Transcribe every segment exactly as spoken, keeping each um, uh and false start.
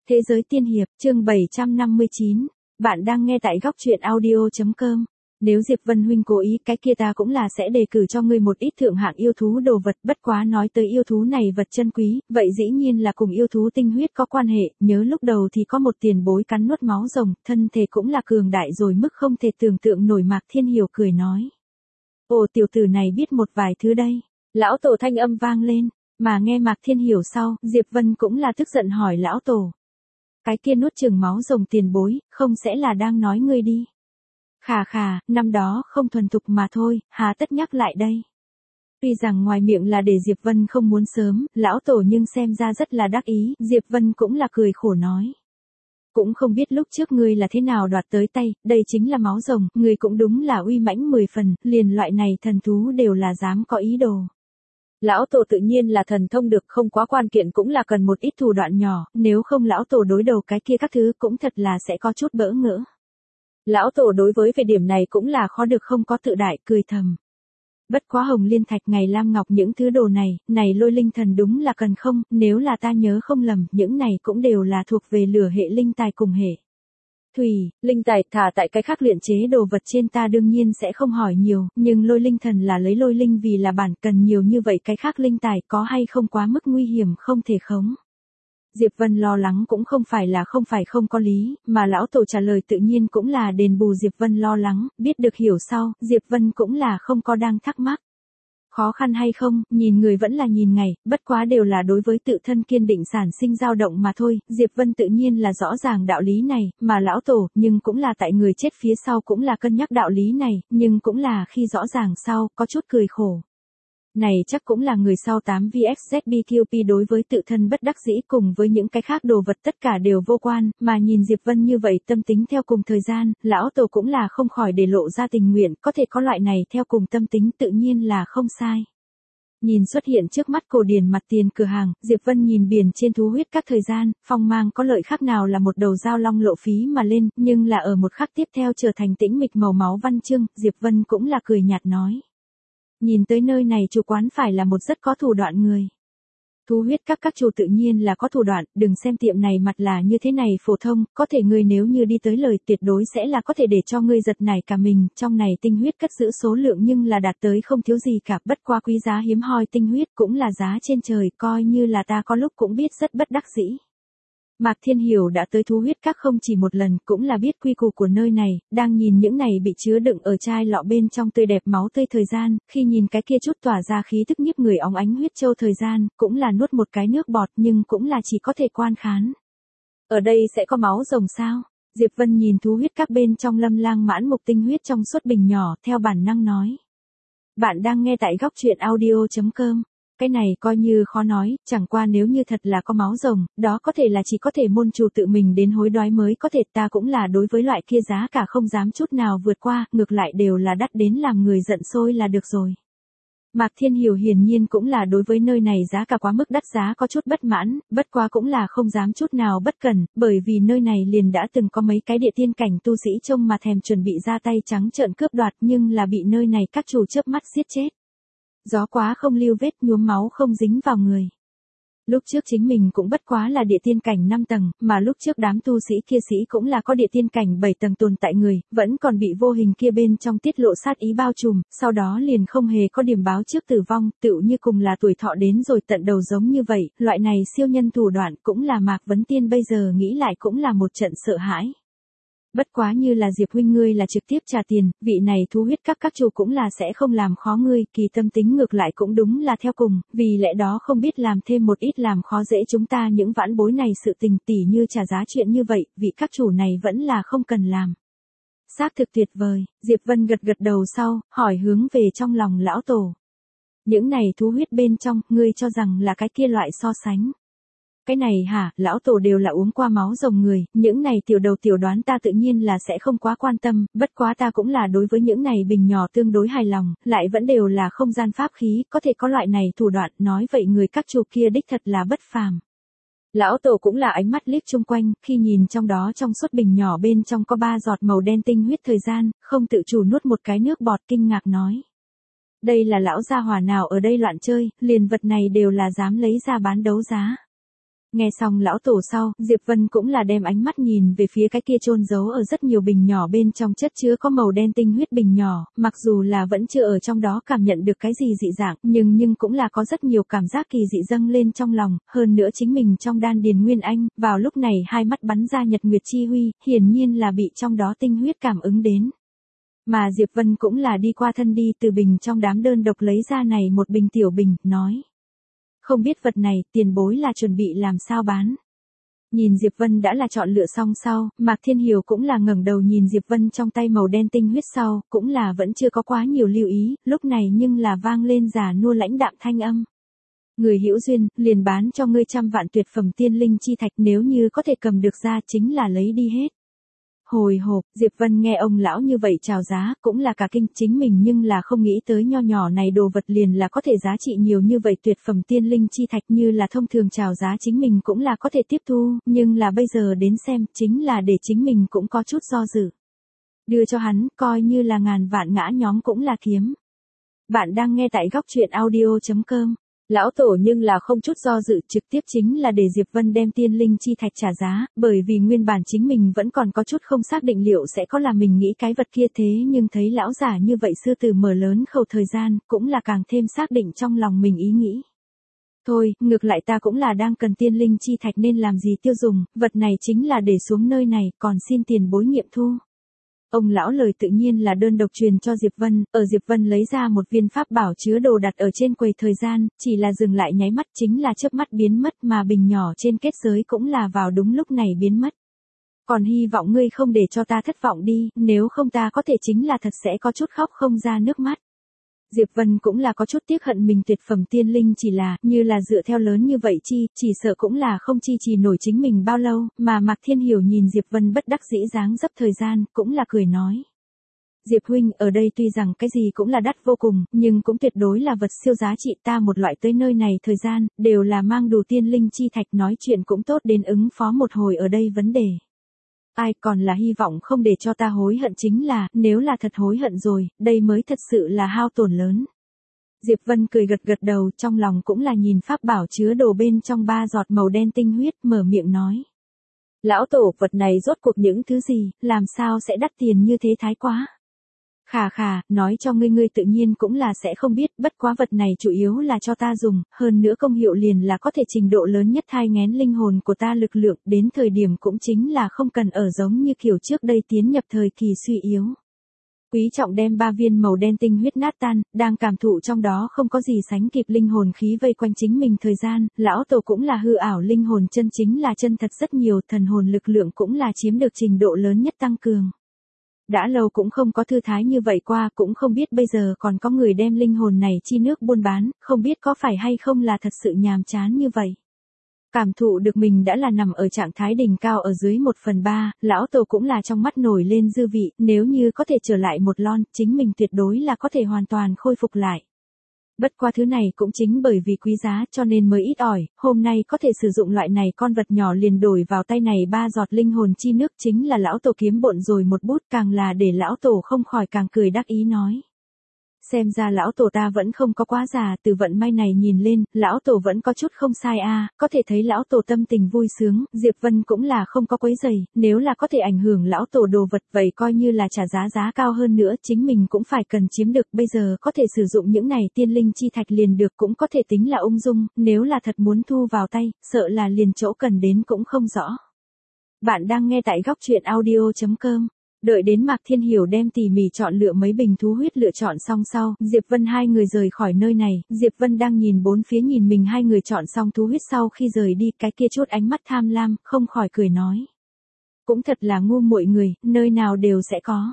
Thế giới tiên hiệp, chương bảy trăm năm mươi chín. Bạn đang nghe tại góc truyện audio chấm com. Nếu Diệp Vân huynh cố ý, cái kia ta cũng là sẽ đề cử cho ngươi một ít thượng hạng yêu thú đồ vật, bất quá nói tới yêu thú này vật chân quý, vậy dĩ nhiên là cùng yêu thú tinh huyết có quan hệ, nhớ lúc đầu thì có một tiền bối cắn nuốt máu rồng, thân thể cũng là cường đại rồi mức không thể tưởng tượng nổi. Mạc Thiên Hiểu cười nói. Ồ, tiểu tử này biết một vài thứ đây. Lão tổ thanh âm vang lên, mà nghe Mạc Thiên Hiểu sau, Diệp Vân cũng là tức giận hỏi lão tổ. Cái kia nuốt chửng máu rồng tiền bối, không sẽ là đang nói ngươi đi. Khà khà, năm đó không thuần thục mà thôi, hà tất nhắc lại đây. Tuy rằng ngoài miệng là để Diệp Vân không muốn sớm, lão tổ nhưng xem ra rất là đắc ý, Diệp Vân cũng là cười khổ nói. Cũng không biết lúc trước ngươi là thế nào đoạt tới tay, đây chính là máu rồng, ngươi cũng đúng là uy mãnh mười phần, liền loại này thần thú đều là dám có ý đồ. Lão tổ tự nhiên là thần thông được, không quá quan kiện cũng là cần một ít thủ đoạn nhỏ, nếu không lão tổ đối đầu cái kia các thứ cũng thật là sẽ có chút bỡ ngỡ. Lão tổ đối với về điểm này cũng là khó được không có tự đại, cười thầm. Bất quá hồng liên thạch ngày lam ngọc những thứ đồ này, này lôi linh thần đúng là cần không, nếu là ta nhớ không lầm, những này cũng đều là thuộc về lửa hệ linh tài cùng hệ. Thủy, linh tài thả tại cái khác luyện chế đồ vật trên ta đương nhiên sẽ không hỏi nhiều, nhưng lôi linh thần là lấy lôi linh vì là bản, cần nhiều như vậy cái khác linh tài có hay không quá mức nguy hiểm không thể khống. Diệp Vân lo lắng cũng không phải là không phải không có lý, mà lão tổ trả lời tự nhiên cũng là đền bù Diệp Vân lo lắng, biết được hiểu sau, Diệp Vân cũng là không có đang thắc mắc. Khó khăn hay không, nhìn người vẫn là nhìn ngày, bất quá đều là đối với tự thân kiên định sản sinh dao động mà thôi, Diệp Vân tự nhiên là rõ ràng đạo lý này, mà lão tổ, nhưng cũng là tại người chết phía sau cũng là cân nhắc đạo lý này, nhưng cũng là khi rõ ràng sau, có chút cười khổ. Này chắc cũng là người sau tám vs Z B Q P đối với tự thân bất đắc dĩ cùng với những cái khác đồ vật tất cả đều vô quan, mà nhìn Diệp Vân như vậy tâm tính theo cùng thời gian, lão tổ cũng là không khỏi để lộ ra tình nguyện, có thể có loại này theo cùng tâm tính tự nhiên là không sai. Nhìn xuất hiện trước mắt cổ điển mặt tiền cửa hàng, Diệp Vân nhìn biển trên thú huyết các thời gian, phong mang có lợi khác nào là một đầu dao long lộ phí mà lên, nhưng là ở một khắc tiếp theo trở thành tĩnh mịch màu máu văn chương, Diệp Vân cũng là cười nhạt nói. Nhìn tới nơi này chủ quán phải là một rất có thủ đoạn người. Thú huyết các các chủ tự nhiên là có thủ đoạn, đừng xem tiệm này mặt là như thế này phổ thông, có thể ngươi nếu như đi tới lời tuyệt đối sẽ là có thể để cho ngươi giật nảy cả mình, trong này tinh huyết cất giữ số lượng nhưng là đạt tới không thiếu gì cả, bất qua quý giá hiếm hoi tinh huyết cũng là giá trên trời, coi như là ta có lúc cũng biết rất bất đắc dĩ. Mạc Thiên Hiểu đã tới thú huyết các không chỉ một lần, cũng là biết quy củ của nơi này, đang nhìn những này bị chứa đựng ở chai lọ bên trong tươi đẹp máu tươi thời gian, khi nhìn cái kia chút tỏa ra khí tức nhiếp người óng ánh huyết châu thời gian, cũng là nuốt một cái nước bọt nhưng cũng là chỉ có thể quan khán. Ở đây sẽ có máu rồng sao? Diệp Vân nhìn thú huyết các bên trong lâm lang mãn mục tinh huyết trong suốt bình nhỏ, theo bản năng nói. Bạn đang nghe tại góc truyện audio chấm com. Cái này coi như khó nói, chẳng qua nếu như thật là có máu rồng, đó có thể là chỉ có thể môn chủ tự mình đến hối đoái mới có thể, ta cũng là đối với loại kia giá cả không dám chút nào vượt qua, ngược lại đều là đắt đến làm người giận sôi là được rồi. Mạc Thiên Hiểu hiển nhiên cũng là đối với nơi này giá cả quá mức đắt giá có chút bất mãn, bất quá cũng là không dám chút nào bất cẩn, bởi vì nơi này liền đã từng có mấy cái địa tiên cảnh tu sĩ trông mà thèm chuẩn bị ra tay trắng trợn cướp đoạt nhưng là bị nơi này các chủ chớp mắt giết chết. Gió quá không lưu vết, nhuốm máu không dính vào người. Lúc trước chính mình cũng bất quá là địa tiên cảnh năm tầng, mà lúc trước đám tu sĩ kia sĩ cũng là có địa tiên cảnh bảy tầng tồn tại người, vẫn còn bị vô hình kia bên trong tiết lộ sát ý bao trùm, sau đó liền không hề có điểm báo trước tử vong, tựu như cùng là tuổi thọ đến rồi tận đầu giống như vậy, loại này siêu nhân thủ đoạn cũng là Mạc Vấn Tiên bây giờ nghĩ lại cũng là một trận sợ hãi. Bất quá như là Diệp huynh ngươi là trực tiếp trả tiền, vị này thú huyết các các chủ cũng là sẽ không làm khó ngươi, kỳ tâm tính ngược lại cũng đúng là theo cùng, vì lẽ đó không biết làm thêm một ít làm khó dễ chúng ta những vãn bối này sự tình tỉ như trả giá chuyện như vậy, vị các chủ này vẫn là không cần làm. Xác thực tuyệt vời, Diệp Vân gật gật đầu sau, hỏi hướng về trong lòng lão tổ. Những này thú huyết bên trong, ngươi cho rằng là cái kia loại so sánh. Cái này hả, lão tổ đều là uống qua máu rồng người, những này tiểu đầu tiểu đoán ta tự nhiên là sẽ không quá quan tâm, bất quá ta cũng là đối với những này bình nhỏ tương đối hài lòng, lại vẫn đều là không gian pháp khí, có thể có loại này thủ đoạn, nói vậy người các chủ kia đích thật là bất phàm. Lão tổ cũng là ánh mắt liếc chung quanh, khi nhìn trong đó trong suốt bình nhỏ bên trong có ba giọt màu đen tinh huyết thời gian, không tự chủ nuốt một cái nước bọt kinh ngạc nói. Đây là lão gia hỏa nào ở đây loạn chơi, liền vật này đều là dám lấy ra bán đấu giá. Nghe xong lão tổ sau, Diệp Vân cũng là đem ánh mắt nhìn về phía cái kia chôn giấu ở rất nhiều bình nhỏ bên trong chất chứa có màu đen tinh huyết bình nhỏ, mặc dù là vẫn chưa ở trong đó cảm nhận được cái gì dị dạng, nhưng nhưng cũng là có rất nhiều cảm giác kỳ dị dâng lên trong lòng, hơn nữa chính mình trong đan điền Nguyên Anh, vào lúc này hai mắt bắn ra nhật nguyệt chi huy, hiển nhiên là bị trong đó tinh huyết cảm ứng đến. Mà Diệp Vân cũng là đi qua thân đi từ bình trong đám đơn độc lấy ra này một bình tiểu bình, nói. Không biết vật này tiền bối là chuẩn bị làm sao bán. Nhìn Diệp Vân đã là chọn lựa xong sau, Mạc Thiên Hiểu cũng là ngẩng đầu nhìn Diệp Vân trong tay màu đen tinh huyết sau, cũng là vẫn chưa có quá nhiều lưu ý, lúc này nhưng là vang lên già nua lãnh đạm thanh âm. Người hữu duyên, liền bán cho ngươi trăm vạn tuyệt phẩm tiên linh chi thạch, nếu như có thể cầm được ra chính là lấy đi hết. Hồi hộp, Diệp Vân nghe ông lão như vậy chào giá, cũng là cả kinh, chính mình nhưng là không nghĩ tới nho nhỏ này đồ vật liền là có thể giá trị nhiều như vậy, tuyệt phẩm tiên linh chi thạch như là thông thường chào giá chính mình cũng là có thể tiếp thu, nhưng là bây giờ đến xem, chính là để chính mình cũng có chút do dự. Đưa cho hắn, coi như là ngàn vạn ngã nhóm cũng là kiếm. Bạn đang nghe tại góc truyện audio chấm com. Lão tổ nhưng là không chút do dự, trực tiếp chính là để Diệp Vân đem tiên linh chi thạch trả giá, bởi vì nguyên bản chính mình vẫn còn có chút không xác định liệu sẽ có là mình nghĩ cái vật kia, thế nhưng thấy lão giả như vậy sư tử mở lớn khẩu thời gian, cũng là càng thêm xác định trong lòng mình ý nghĩ. Thôi, ngược lại ta cũng là đang cần tiên linh chi thạch nên làm gì tiêu dùng, vật này chính là để xuống nơi này, còn xin tiền bối nghiệm thu. Ông lão lời tự nhiên là đơn độc truyền cho Diệp Vân, ở Diệp Vân lấy ra một viên pháp bảo chứa đồ đặt ở trên quầy thời gian, chỉ là dừng lại nháy mắt chính là chớp mắt biến mất, mà bình nhỏ trên kết giới cũng là vào đúng lúc này biến mất. Còn hy vọng ngươi không để cho ta thất vọng đi, nếu không ta có thể chính là thật sẽ có chút khóc không ra nước mắt. Diệp Vân cũng là có chút tiếc hận mình tuyệt phẩm tiên linh chỉ là, như là dựa theo lớn như vậy chi, chỉ sợ cũng là không chi trì nổi chính mình bao lâu, mà Mạc Thiên Hiểu nhìn Diệp Vân bất đắc dĩ dáng dấp thời gian, cũng là cười nói. Diệp huynh, ở đây tuy rằng cái gì cũng là đắt vô cùng, nhưng cũng tuyệt đối là vật siêu giá trị, ta một loại tới nơi này thời gian, đều là mang đủ tiên linh chi thạch, nói chuyện cũng tốt đến ứng phó một hồi ở đây vấn đề. Ai còn là hy vọng không để cho ta hối hận, chính là, nếu là thật hối hận rồi, đây mới thật sự là hao tổn lớn. Diệp Vân cười gật gật đầu, trong lòng cũng là nhìn pháp bảo chứa đồ bên trong ba giọt màu đen tinh huyết, mở miệng nói. Lão tổ, vật này rốt cuộc những thứ gì, làm sao sẽ đắt tiền như thế thái quá. Khà khà, nói cho ngươi ngươi tự nhiên cũng là sẽ không biết, bất quá vật này chủ yếu là cho ta dùng, hơn nữa công hiệu liền là có thể trình độ lớn nhất thai nghén linh hồn của ta lực lượng, đến thời điểm cũng chính là không cần ở giống như kiểu trước đây tiến nhập thời kỳ suy yếu. Quý trọng đem ba viên màu đen tinh huyết nát tan, đang cảm thụ trong đó không có gì sánh kịp linh hồn khí vây quanh chính mình thời gian, lão tổ cũng là hư ảo linh hồn chân chính là chân thật rất nhiều, thần hồn lực lượng cũng là chiếm được trình độ lớn nhất tăng cường. Đã lâu cũng không có thư thái như vậy qua, cũng không biết bây giờ còn có người đem linh hồn này chi nước buôn bán, không biết có phải hay không là thật sự nhàm chán như vậy. Cảm thụ được mình đã là nằm ở trạng thái đỉnh cao ở dưới một phần ba, lão tổ cũng là trong mắt nổi lên dư vị, nếu như có thể trở lại một lon, chính mình tuyệt đối là có thể hoàn toàn khôi phục lại. Bất qua thứ này cũng chính bởi vì quý giá cho nên mới ít ỏi, hôm nay có thể sử dụng loại này con vật nhỏ liền đổi vào tay này ba giọt linh hồn chi nước, chính là lão tổ kiếm bộn rồi một bút, càng là để lão tổ không khỏi càng cười đắc ý nói. Xem ra lão tổ ta vẫn không có quá già, từ vận may này nhìn lên, lão tổ vẫn có chút không sai a, à, có thể thấy lão tổ tâm tình vui sướng, Diệp Vân cũng là không có quấy rầy, nếu là có thể ảnh hưởng lão tổ đồ vật vậy coi như là trả giá giá cao hơn nữa, chính mình cũng phải cần chiếm được, bây giờ có thể sử dụng những này tiên linh chi thạch liền được, cũng có thể tính là ung dung, nếu là thật muốn thu vào tay, sợ là liền chỗ cần đến cũng không rõ. Bạn đang nghe tại góc truyện audio chấm com. Đợi đến Mạc Thiên Hiểu đem tỉ mỉ chọn lựa mấy bình thú huyết lựa chọn xong sau, Diệp Vân hai người rời khỏi nơi này, Diệp Vân đang nhìn bốn phía nhìn mình hai người chọn xong thú huyết sau khi rời đi, cái kia chút ánh mắt tham lam, không khỏi cười nói. Cũng thật là ngu muội người, nơi nào đều sẽ có.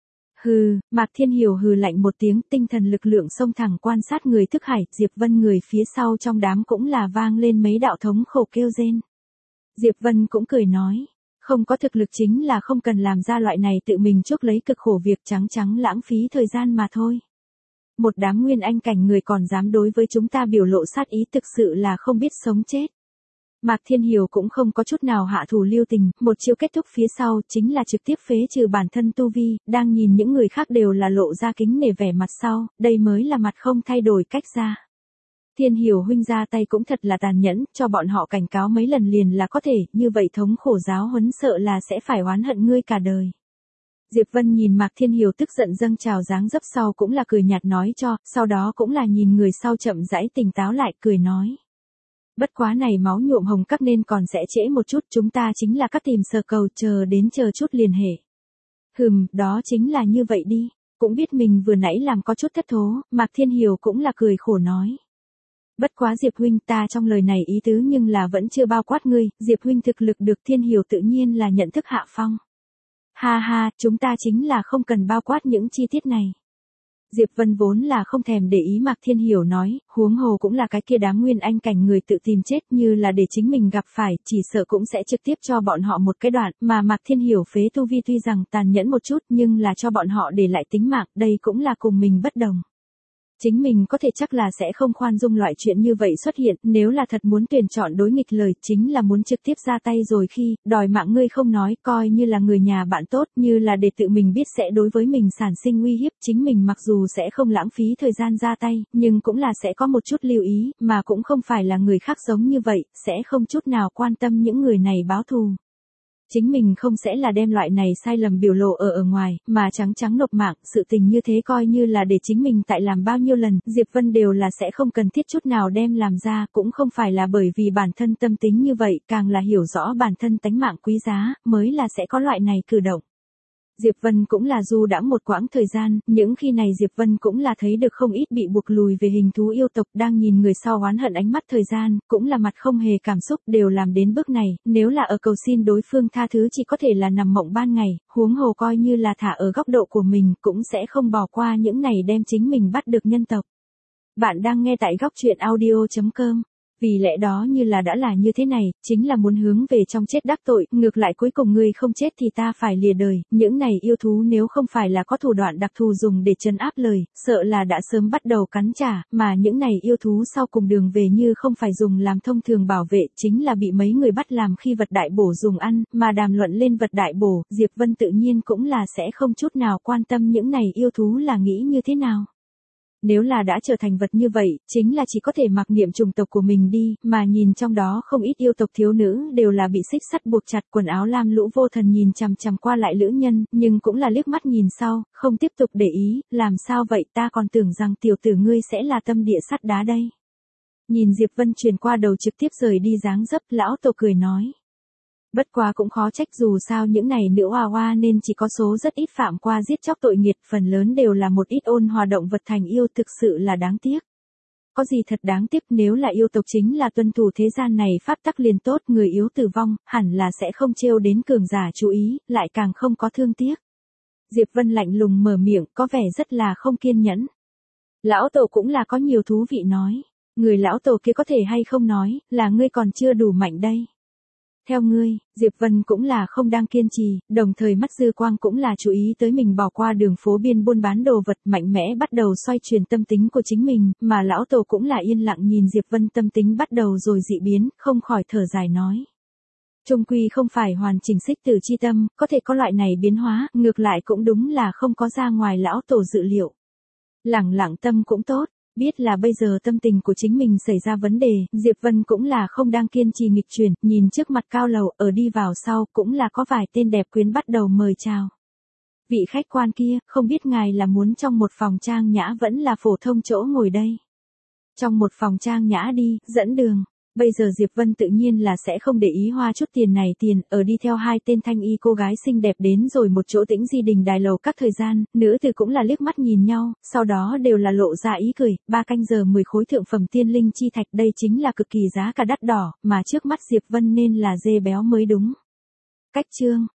Hừ, Mạc Thiên Hiểu hừ lạnh một tiếng, tinh thần lực lượng xông thẳng quan sát người thức hải, Diệp Vân người phía sau trong đám cũng là vang lên mấy đạo thống khổ kêu rên. Diệp Vân cũng cười nói. Không có thực lực chính là không cần làm ra loại này tự mình chuốc lấy cực khổ việc trắng trắng lãng phí thời gian mà thôi. Một đám nguyên anh cảnh người còn dám đối với chúng ta biểu lộ sát ý, thực sự là không biết sống chết. Mạc Thiên Hiểu cũng không có chút nào hạ thủ lưu tình, một chiêu kết thúc phía sau chính là trực tiếp phế trừ bản thân tu vi, đang nhìn những người khác đều là lộ ra kính nể vẻ mặt sau, đây mới là mặt không thay đổi cách ra. Thiên Hiểu huynh ra tay cũng thật là tàn nhẫn, cho bọn họ cảnh cáo mấy lần liền là có thể, như vậy thống khổ giáo huấn sợ là sẽ phải oán hận ngươi cả đời. Diệp Vân nhìn Mạc Thiên Hiểu tức giận dâng trào dáng dấp sau cũng là cười nhạt nói cho, sau đó cũng là nhìn người sau chậm rãi tỉnh táo lại cười nói. Bất quá này máu nhuộm hồng các nên còn sẽ trễ một chút, chúng ta chính là các tìm sờ cầu, chờ đến chờ chút liền hệ. Hừm, đó chính là như vậy đi, cũng biết mình vừa nãy làm có chút thất thố, Mạc Thiên Hiểu cũng là cười khổ nói. Bất quá Diệp huynh, ta trong lời này ý tứ nhưng là vẫn chưa bao quát ngươi, Diệp huynh thực lực được Thiên Hiểu tự nhiên là nhận thức hạ phong. Ha ha, chúng ta chính là không cần bao quát những chi tiết này. Diệp Vân vốn là không thèm để ý Mạc Thiên Hiểu nói, huống hồ cũng là cái kia đám nguyên anh cảnh người tự tìm chết, như là để chính mình gặp phải, chỉ sợ cũng sẽ trực tiếp cho bọn họ một cái đoạn, mà Mạc Thiên Hiểu phế tu vi tuy rằng tàn nhẫn một chút nhưng là cho bọn họ để lại tính mạng, đây cũng là cùng mình bất đồng. Chính mình có thể chắc là sẽ không khoan dung loại chuyện như vậy xuất hiện, nếu là thật muốn tuyển chọn đối nghịch lời, chính là muốn trực tiếp ra tay rồi khi, đòi mạng ngươi không nói, coi như là người nhà bạn tốt, như là để tự mình biết sẽ đối với mình sản sinh nguy hiếp, chính mình mặc dù sẽ không lãng phí thời gian ra tay, nhưng cũng là sẽ có một chút lưu ý, mà cũng không phải là người khác giống như vậy, sẽ không chút nào quan tâm những người này báo thù. Chính mình không sẽ là đem loại này sai lầm biểu lộ ở ở ngoài, mà trắng trắng nộp mạng, sự tình như thế coi như là để chính mình tại làm bao nhiêu lần, Diệp Vân đều là sẽ không cần thiết chút nào đem làm ra, cũng không phải là bởi vì bản thân tâm tính như vậy, càng là hiểu rõ bản thân tánh mạng quý giá, mới là sẽ có loại này cử động. Diệp Vân cũng là du đãng một quãng thời gian, những khi này Diệp Vân cũng là thấy được không ít bị buộc lùi về hình thú yêu tộc đang nhìn người sau oán hận ánh mắt thời gian, cũng là mặt không hề cảm xúc đều làm đến bước này, nếu là ở cầu xin đối phương tha thứ chỉ có thể là nằm mộng ban ngày, huống hồ coi như là thả ở góc độ của mình cũng sẽ không bỏ qua những này đem chính mình bắt được nhân tộc. Bạn đang nghe tại góc truyện audio chấm com. Vì lẽ đó như là đã là như thế này, chính là muốn hướng về trong chết đắc tội, ngược lại cuối cùng ngươi không chết thì ta phải lìa đời, những này yêu thú nếu không phải là có thủ đoạn đặc thù dùng để trấn áp lời, sợ là đã sớm bắt đầu cắn trả, mà những này yêu thú sau cùng đường về như không phải dùng làm thông thường bảo vệ, chính là bị mấy người bắt làm khi vật đại bổ dùng ăn, mà đàm luận lên vật đại bổ, Diệp Vân tự nhiên cũng là sẽ không chút nào quan tâm những này yêu thú là nghĩ như thế nào. Nếu là đã trở thành vật như vậy, chính là chỉ có thể mặc niệm chủng tộc của mình đi, mà nhìn trong đó không ít yêu tộc thiếu nữ đều là bị xích sắt buộc chặt quần áo lam lũ vô thần nhìn chằm chằm qua lại lữ nhân, nhưng cũng là liếc mắt nhìn sau, không tiếp tục để ý, làm sao vậy ta còn tưởng rằng tiểu tử ngươi sẽ là tâm địa sắt đá đây. Nhìn Diệp Vân truyền qua đầu trực tiếp rời đi dáng dấp, lão tổ cười nói. Bất quá cũng khó trách dù sao những này nữ hoa hoa nên chỉ có số rất ít phạm qua giết chóc tội nghiệt, phần lớn đều là một ít ôn hòa động vật thành yêu, thực sự là đáng tiếc. Có gì thật đáng tiếc, nếu là yêu tộc chính là tuân thủ thế gian này pháp tắc liền tốt, người yếu tử vong, hẳn là sẽ không trêu đến cường giả chú ý, lại càng không có thương tiếc. Diệp Vân lạnh lùng mở miệng, có vẻ rất là không kiên nhẫn. Lão tổ cũng là có nhiều thú vị nói, người lão tổ kia có thể hay không nói, là ngươi còn chưa đủ mạnh đây. Theo ngươi, Diệp Vân cũng là không đang kiên trì, đồng thời mắt dư quang cũng là chú ý tới mình bỏ qua đường phố biên buôn bán đồ vật, mạnh mẽ bắt đầu xoay chuyển tâm tính của chính mình, mà lão tổ cũng là yên lặng nhìn Diệp Vân tâm tính bắt đầu rồi dị biến, không khỏi thở dài nói. Trung quy không phải hoàn chỉnh xích tử chi tâm, có thể có loại này biến hóa, ngược lại cũng đúng là không có ra ngoài lão tổ dự liệu. Lẳng lặng tâm cũng tốt. Biết là bây giờ tâm tình của chính mình xảy ra vấn đề, Diệp Vân cũng là không đang kiên trì nghịch chuyển, nhìn trước mặt cao lầu, ở đi vào sau, cũng là có vài tên đẹp quyến bắt đầu mời chào. Vị khách quan kia, không biết ngài là muốn trong một phòng trang nhã vẫn là phổ thông chỗ ngồi đây. Trong một phòng trang nhã đi, dẫn đường. Bây giờ Diệp Vân tự nhiên là sẽ không để ý hoa chút tiền này tiền, ở đi theo hai tên thanh y cô gái xinh đẹp đến rồi một chỗ tĩnh di đình đài lầu các thời gian, nữ tử cũng là liếc mắt nhìn nhau, sau đó đều là lộ ra ý cười, ba canh giờ mười khối thượng phẩm tiên linh chi thạch đây chính là cực kỳ giá cả đắt đỏ, mà trước mắt Diệp Vân nên là dê béo mới đúng. Cách chương,